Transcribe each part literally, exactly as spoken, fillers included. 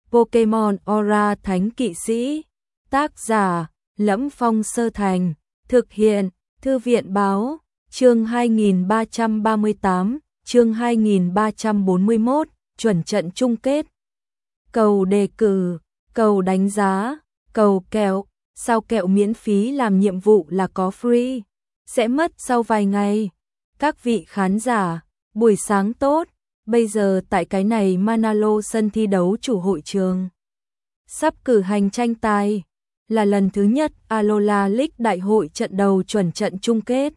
Pokemon Aura Thánh Kỵ Sĩ. Tác giả: Lẫm Phong Sơ Thành. Thực hiện: Thư viện báo. Chương hai nghìn ba trăm ba mươi tám, chương hai nghìn ba trăm bốn mươi mốt, chuẩn trận chung kết. Cầu đề cử, cầu đánh giá, cầu kẹo. Sao kẹo miễn phí làm nhiệm vụ là có free, sẽ mất sau vài ngày. Các vị khán giả, buổi sáng tốt. Bây giờ tại cái này Manalo sân thi đấu chủ hội trường sắp cử hành tranh tài, là lần thứ nhất Alola League đại hội trận đầu chuẩn trận chung kết.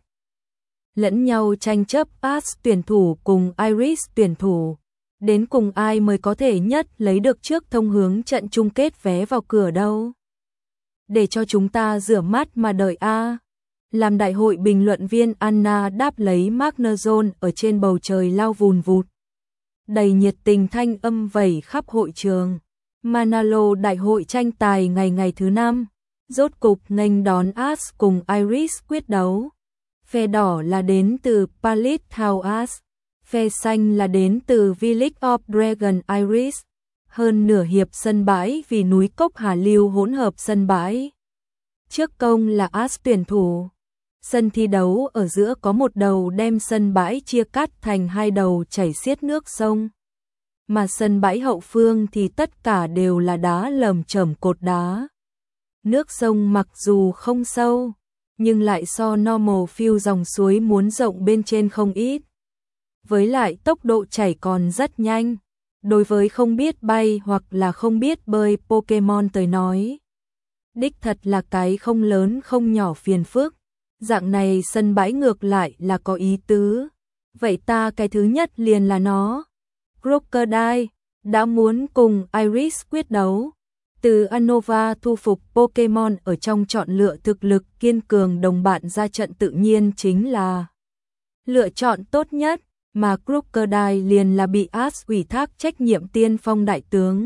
Lẫn nhau tranh chấp Ash tuyển thủ cùng Iris tuyển thủ, đến cùng ai mới có thể nhất lấy được trước thông hướng trận chung kết vé vào cửa đâu. Để cho chúng ta rửa mắt mà đợi a. Làm đại hội bình luận viên Anna đáp lấy Magnezone ở trên bầu trời lao vùn vụt. Đầy nhiệt tình thanh âm vẩy khắp hội trường. Manalo đại hội tranh tài ngày ngày thứ năm, rốt cục nghênh đón Ash cùng Iris quyết đấu. Phe đỏ là đến từ Palisade House, phe xanh là đến từ Village of Dragon Iris. Hơn nửa hiệp sân bãi vì núi Cốc Hà Lưu hỗn hợp sân bãi. Trước công là Ash tuyển thủ. Sân thi đấu ở giữa có một đầu đem sân bãi chia cắt thành hai đầu chảy xiết nước sông. Mà sân bãi hậu phương thì tất cả đều là đá lởm chởm cột đá. Nước sông mặc dù không sâu, nhưng lại so normal field dòng suối muốn rộng bên trên không ít. Với lại tốc độ chảy còn rất nhanh. Đối với không biết bay hoặc là không biết bơi Pokemon tới nói, đích thật là cái không lớn không nhỏ phiền phức. Dạng này sân bãi ngược lại là có ý tứ. Vậy ta cái thứ nhất liền là nó. Crocodile đã muốn cùng Iris quyết đấu. Từ Unova thu phục Pokemon ở trong chọn lựa thực lực kiên cường đồng bạn ra trận tự nhiên chính là lựa chọn tốt nhất. Mà Crocodile liền là bị Ash ủy thác trách nhiệm tiên phong đại tướng.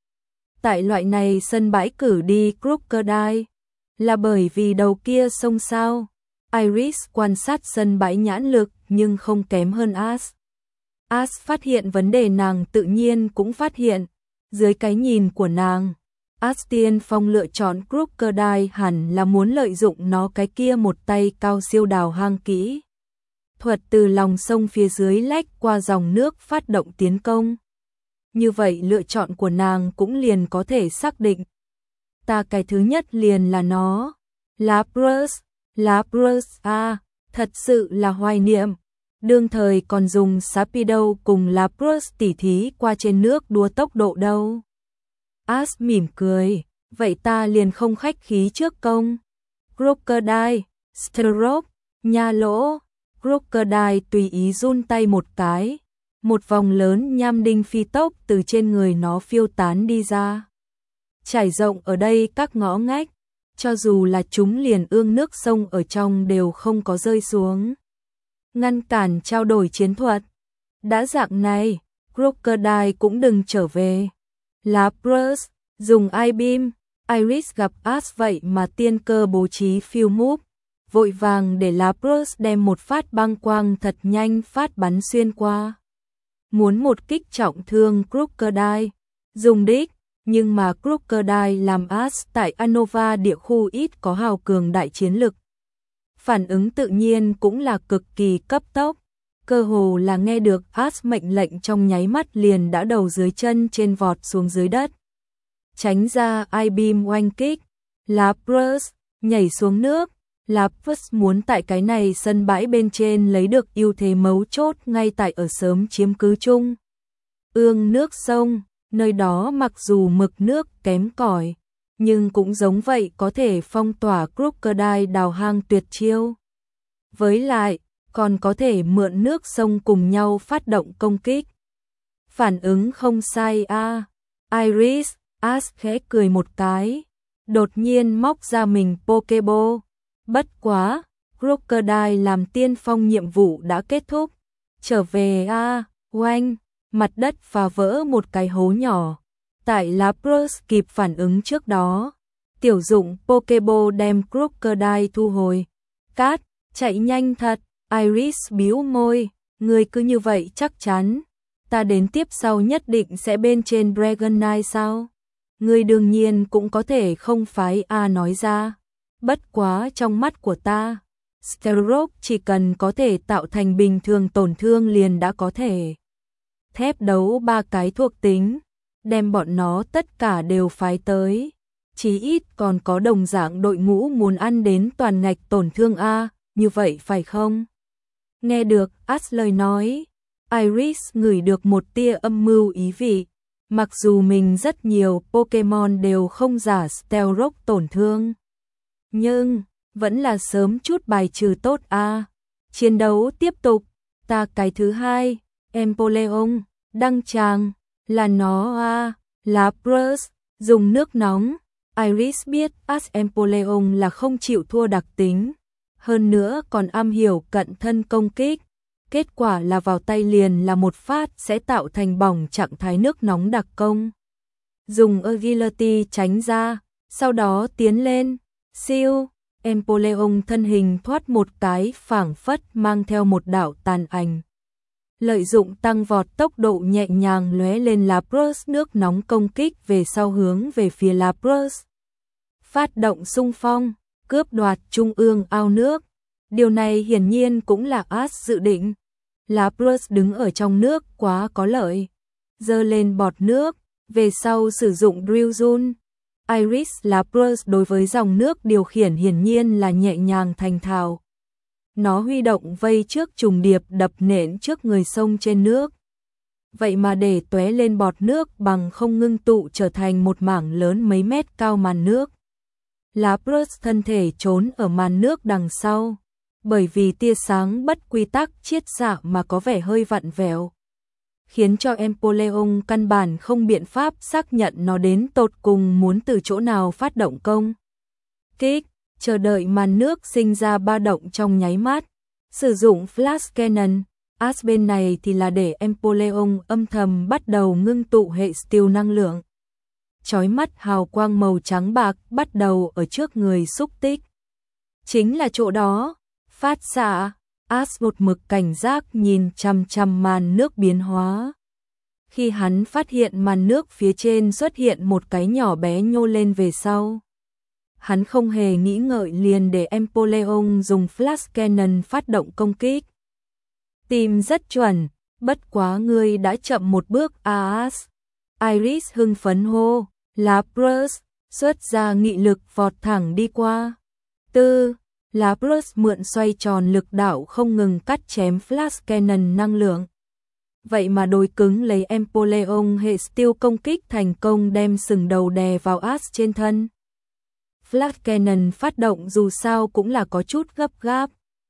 Tại loại này sân bãi cử đi Crocodile là bởi vì đầu kia sông sao. Iris quan sát sân bãi nhãn lực nhưng không kém hơn Ash. Ash phát hiện vấn đề nàng tự nhiên cũng phát hiện. Dưới cái nhìn của nàng, Ash tiên phong lựa chọn Crocodile hẳn là muốn lợi dụng nó cái kia một tay cao siêu đào hang kỹ thuật từ lòng sông phía dưới lách qua dòng nước phát động tiến công. Như vậy lựa chọn của nàng cũng liền có thể xác định. Ta cái thứ nhất liền là nó. Lapras, Lapras a, thật sự là hoài niệm. Đương thời còn dùng Sharpedo cùng Lapras tỉ thí qua trên nước đua tốc độ đâu. Ash mỉm cười, vậy ta liền không khách khí trước công. Crocodile, Stroke, nha lỗ. Crocodile tùy ý run tay một cái, một vòng lớn nham đinh phi tốc từ trên người nó phiêu tán đi ra. Trải rộng ở đây các ngõ ngách, cho dù là chúng liền ương nước sông ở trong đều không có rơi xuống. Ngăn cản trao đổi chiến thuật. Đã dạng này, Crocodile cũng đừng trở về. Lapras, dùng I-Beam, Iris gặp Ash vậy mà tiên cơ bố trí field move. Vội vàng để Lapras đem một phát băng quang thật nhanh phát bắn xuyên qua. Muốn một kích trọng thương Crocodile. Dùng đích, nhưng mà Crocodile làm Ash tại Unova địa khu ít có hào cường đại chiến lực. Phản ứng tự nhiên cũng là cực kỳ cấp tốc. Cơ hồ là nghe được Ash mệnh lệnh trong nháy mắt liền đã đầu dưới chân trên vọt xuống dưới đất. Tránh ra I-Beam oanh kích. Lapras nhảy xuống nước. Lapras muốn tại cái này sân bãi bên trên lấy được ưu thế mấu chốt ngay tại ở sớm chiếm cứ chung. Ương nước sông, nơi đó mặc dù mực nước kém cỏi, nhưng cũng giống vậy có thể phong tỏa Crocodile đào hang tuyệt chiêu. Với lại, còn có thể mượn nước sông cùng nhau phát động công kích. Phản ứng không sai a. À. Iris, Ash khẽ cười một cái, đột nhiên móc ra mình Pokeball. Bất quá, Crocodile làm tiên phong nhiệm vụ đã kết thúc. Trở về a, à, oanh, mặt đất phá vỡ một cái hố nhỏ. Tại Lapras kịp phản ứng trước đó, tiểu dụng Pokeball đem Crocodile thu hồi. Cát, chạy nhanh thật, Iris bĩu môi, người cứ như vậy chắc chắn. ta đến tiếp sau nhất định sẽ bên trên Dragon Knight sao? Ngươi đương nhiên cũng có thể không phái A nói ra. Bất quá trong mắt của ta, Stealth chỉ cần có thể tạo thành bình thường tổn thương liền đã có thể. Thép đấu ba cái thuộc tính, đem bọn nó tất cả đều phái tới. Chí ít còn có đồng dạng đội ngũ muốn ăn đến toàn ngạch tổn thương A, như vậy phải không? Nghe được Ash lời nói, Iris ngửi được một tia âm mưu ý vị. Mặc dù mình rất nhiều Pokemon đều không giả Stealth tổn thương, nhưng vẫn là sớm chút bài trừ tốt a. Chiến đấu tiếp tục, ta cái thứ hai, Empoleon, đăng tràng, là nó a, Lapras, dùng nước nóng. Iris biết Ash Empoleon là không chịu thua đặc tính, hơn nữa còn am hiểu cận thân công kích. Kết quả là vào tay liền là một phát sẽ tạo thành bỏng trạng thái nước nóng đặc công. Dùng agility tránh ra, sau đó tiến lên, siêu, Empoleon thân hình thoát một cái phảng phất mang theo một đạo tàn ảnh. Lợi dụng tăng vọt tốc độ nhẹ nhàng lóe lên Lapras nước nóng công kích về sau hướng về phía Lapras. Phát động xung phong, cướp đoạt trung ương ao nước. Điều này hiển nhiên cũng là Ash dự định. Lapras đứng ở trong nước quá có lợi. Giơ lên bọt nước, về sau sử dụng Drill Zone. Iris Lapras đối với dòng nước điều khiển hiển nhiên là nhẹ nhàng thành thạo. Nó huy động vây trước trùng điệp đập nện trước người sông trên nước. Vậy mà để tóe lên bọt nước bằng không ngưng tụ trở thành một mảng lớn mấy mét cao màn nước. Lapras thân thể trốn ở màn nước đằng sau. Bởi vì tia sáng bất quy tắc chiết xạ mà có vẻ hơi vặn vẹo, khiến cho Empoleon căn bản không biện pháp xác nhận nó đến tột cùng muốn từ chỗ nào phát động công kích, chờ đợi màn nước sinh ra ba động trong nháy mắt, sử dụng Flash Cannon. Ash bên này thì là để Empoleon âm thầm bắt đầu ngưng tụ hệ steel năng lượng. Chói mắt hào quang màu trắng bạc bắt đầu ở trước người xúc tích. Chính là chỗ đó. Phát xạ, Ash một mực cảnh giác nhìn chằm chằm màn nước biến hóa. Khi hắn phát hiện màn nước phía trên xuất hiện một cái nhỏ bé nhô lên về sau, hắn không hề nghĩ ngợi liền để Empoleon dùng Flash Cannon phát động công kích. Tìm rất chuẩn, bất quá ngươi đã chậm một bước a Ash. Iris hưng phấn hô, Lapras, xuất ra nghị lực vọt thẳng đi qua. Tư Lapras mượn xoay tròn lực đạo không ngừng cắt chém Flash Cannon năng lượng. Vậy mà đối cứng lấy Empoleon hệ steel công kích thành công đem sừng đầu đè vào Ash trên thân. Flash Cannon phát động dù sao cũng là có chút gấp gáp.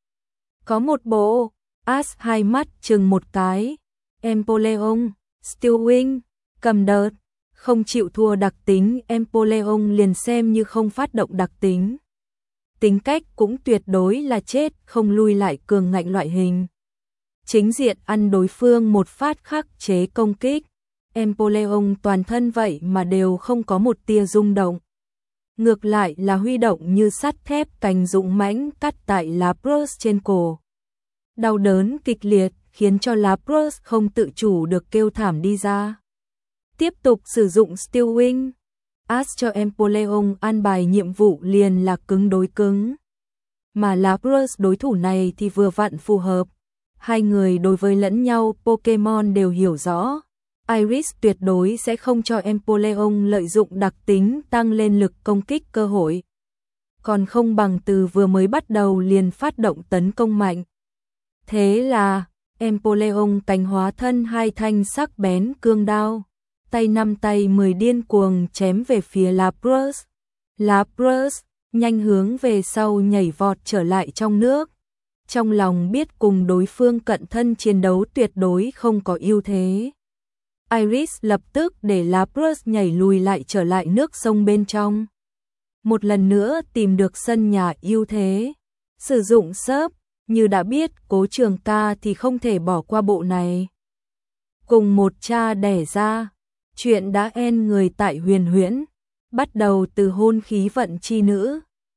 Có một bộ, Ash hai mắt chừng một cái. Empoleon, Steel Wing, cầm đợt, không chịu thua đặc tính Empoleon liền xem như không phát động đặc tính. Tính cách cũng tuyệt đối là chết không lui lại cường ngạnh loại hình. Chính diện ăn đối phương một phát khắc chế công kích. Empoleon toàn thân vậy mà đều không có một tia rung động. Ngược lại là huy động như sắt thép cành dũng mãnh cắt tại Lapras trên cổ. Đau đớn kịch liệt khiến cho Lapras không tự chủ được kêu thảm đi ra. Tiếp tục sử dụng Steel Wing. Ash cho Empoleon an bài nhiệm vụ liền là cứng đối cứng. Mà Lapras đối thủ này thì vừa vặn phù hợp. Hai người đối với lẫn nhau Pokemon đều hiểu rõ. Iris tuyệt đối sẽ không cho Empoleon lợi dụng đặc tính tăng lên lực công kích cơ hội. Còn không bằng từ vừa mới bắt đầu liền phát động tấn công mạnh. Thế là, Empoleon cánh hóa thân hai thanh sắc bén cương đao. Tay năm tay mười điên cuồng chém về phía Lapras. Lapras, nhanh hướng về sau nhảy vọt trở lại trong nước. Trong lòng biết cùng đối phương cận thân chiến đấu tuyệt đối không có ưu thế. Iris lập tức để Lapras nhảy lùi lại trở lại nước sông bên trong. Một lần nữa tìm được sân nhà ưu thế. Sử dụng sớp, như đã biết Cố Trường Ca thì không thể bỏ qua bộ này. Cùng một cha đẻ ra, chuyện đã end người tại Huyền Huyễn, bắt đầu từ hôn khí vận chi nữ.